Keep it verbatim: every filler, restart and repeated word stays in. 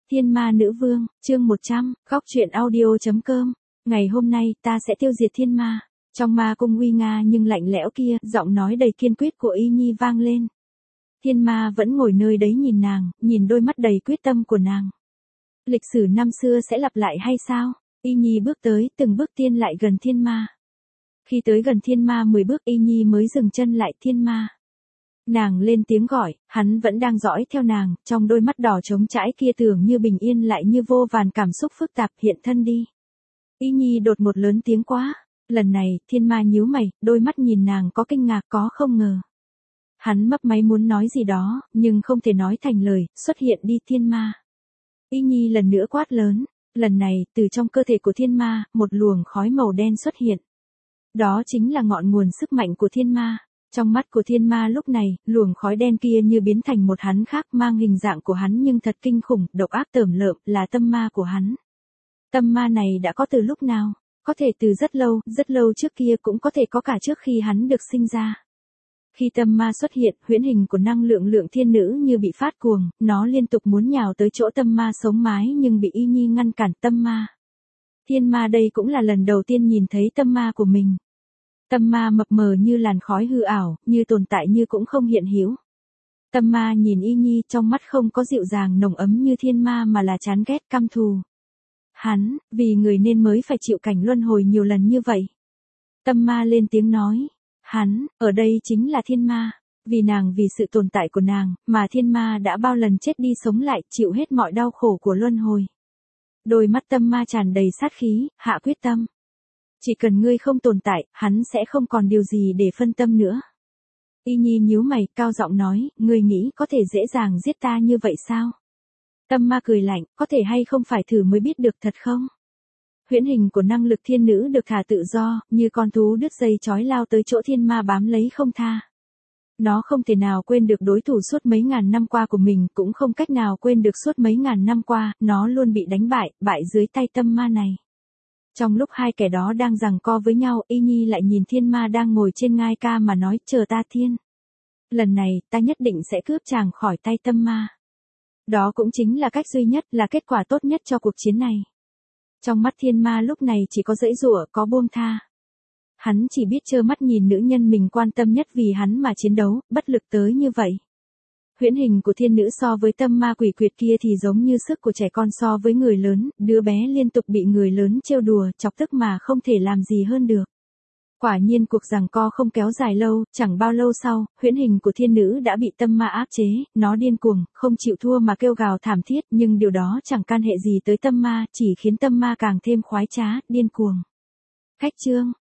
Thiên Ma Nữ Vương, chương một trăm, góc truyện audio.com. Ngày hôm nay ta sẽ tiêu diệt thiên ma. Trong ma cung uy nga nhưng lạnh lẽo kia, giọng nói đầy kiên quyết của Y Nhi vang lên. Thiên ma vẫn ngồi nơi đấy nhìn nàng, nhìn đôi mắt đầy quyết tâm của nàng. Lịch sử năm xưa sẽ lặp lại hay sao? Y Nhi bước tới, từng bước tiên lại gần thiên ma. Khi tới gần thiên ma mười bước Y Nhi mới dừng chân lại. Thiên ma. Nàng lên tiếng gọi, hắn vẫn đang dõi theo nàng, trong đôi mắt đỏ trống trãi kia tưởng như bình yên lại như vô vàn cảm xúc phức tạp. Hiện thân đi. Y Nhi đột một lớn tiếng quá. Lần này, thiên ma nhíu mày, đôi mắt nhìn nàng có kinh ngạc có không ngờ. Hắn mấp máy muốn nói gì đó, nhưng không thể nói thành lời. Xuất hiện đi thiên ma. Y Nhi lần nữa quát lớn. Lần này, từ trong cơ thể của thiên ma, một luồng khói màu đen xuất hiện. Đó chính là ngọn nguồn sức mạnh của thiên ma. Trong mắt của thiên ma lúc này, luồng khói đen kia như biến thành một hắn khác, mang hình dạng của hắn nhưng thật kinh khủng, độc ác tởm lợm, là tâm ma của hắn. Tâm ma này đã có từ lúc nào? Có thể từ rất lâu, rất lâu trước kia, cũng có thể có cả trước khi hắn được sinh ra. Khi tâm ma xuất hiện, huyễn hình của năng lượng lượng thiên nữ như bị phát cuồng, nó liên tục muốn nhào tới chỗ tâm ma sống mái nhưng bị Y Nhi ngăn cản. Tâm ma. Thiên ma đây cũng là lần đầu tiên nhìn thấy tâm ma của mình. Tâm ma mập mờ như làn khói hư ảo, như tồn tại như cũng không hiện hữu. Tâm ma nhìn Y Nhi, trong mắt không có dịu dàng nồng ấm như thiên ma mà là chán ghét căm thù. Hắn, vì người nên mới phải chịu cảnh luân hồi nhiều lần như vậy. Tâm ma lên tiếng nói. Hắn, ở đây chính là thiên ma. Vì nàng, vì sự tồn tại của nàng, mà thiên ma đã bao lần chết đi sống lại, chịu hết mọi đau khổ của luân hồi. Đôi mắt tâm ma tràn đầy sát khí, hạ quyết tâm. Chỉ cần ngươi không tồn tại, hắn sẽ không còn điều gì để phân tâm nữa. Y Nhi nhíu mày, cao giọng nói, ngươi nghĩ có thể dễ dàng giết ta như vậy sao? Tâm ma cười lạnh, có thể hay không phải thử mới biết được thật không? Huyễn hình của năng lực thiên nữ được thả tự do, như con thú đứt dây trói lao tới chỗ thiên ma bám lấy không tha. Nó không thể nào quên được đối thủ suốt mấy ngàn năm qua của mình, cũng không cách nào quên được suốt mấy ngàn năm qua, nó luôn bị đánh bại, bại dưới tay tâm ma này. Trong lúc hai kẻ đó đang giằng co với nhau, Y Nhi lại nhìn thiên ma đang ngồi trên ngai ca mà nói, chờ ta thiên. Lần này, ta nhất định sẽ cướp chàng khỏi tay tâm ma. Đó cũng chính là cách duy nhất, là kết quả tốt nhất cho cuộc chiến này. Trong mắt thiên ma lúc này chỉ có giãy giụa, có buông tha. Hắn chỉ biết trơ mắt nhìn nữ nhân mình quan tâm nhất vì hắn mà chiến đấu, bất lực tới như vậy. Huyễn hình của thiên nữ so với tâm ma quỷ quyệt kia thì giống như sức của trẻ con so với người lớn, đứa bé liên tục bị người lớn trêu đùa, chọc tức mà không thể làm gì hơn được. Quả nhiên cuộc giằng co không kéo dài lâu, chẳng bao lâu sau, huyễn hình của thiên nữ đã bị tâm ma áp chế, nó điên cuồng, không chịu thua mà kêu gào thảm thiết, nhưng điều đó chẳng can hệ gì tới tâm ma, chỉ khiến tâm ma càng thêm khoái trá, điên cuồng. Khách chương.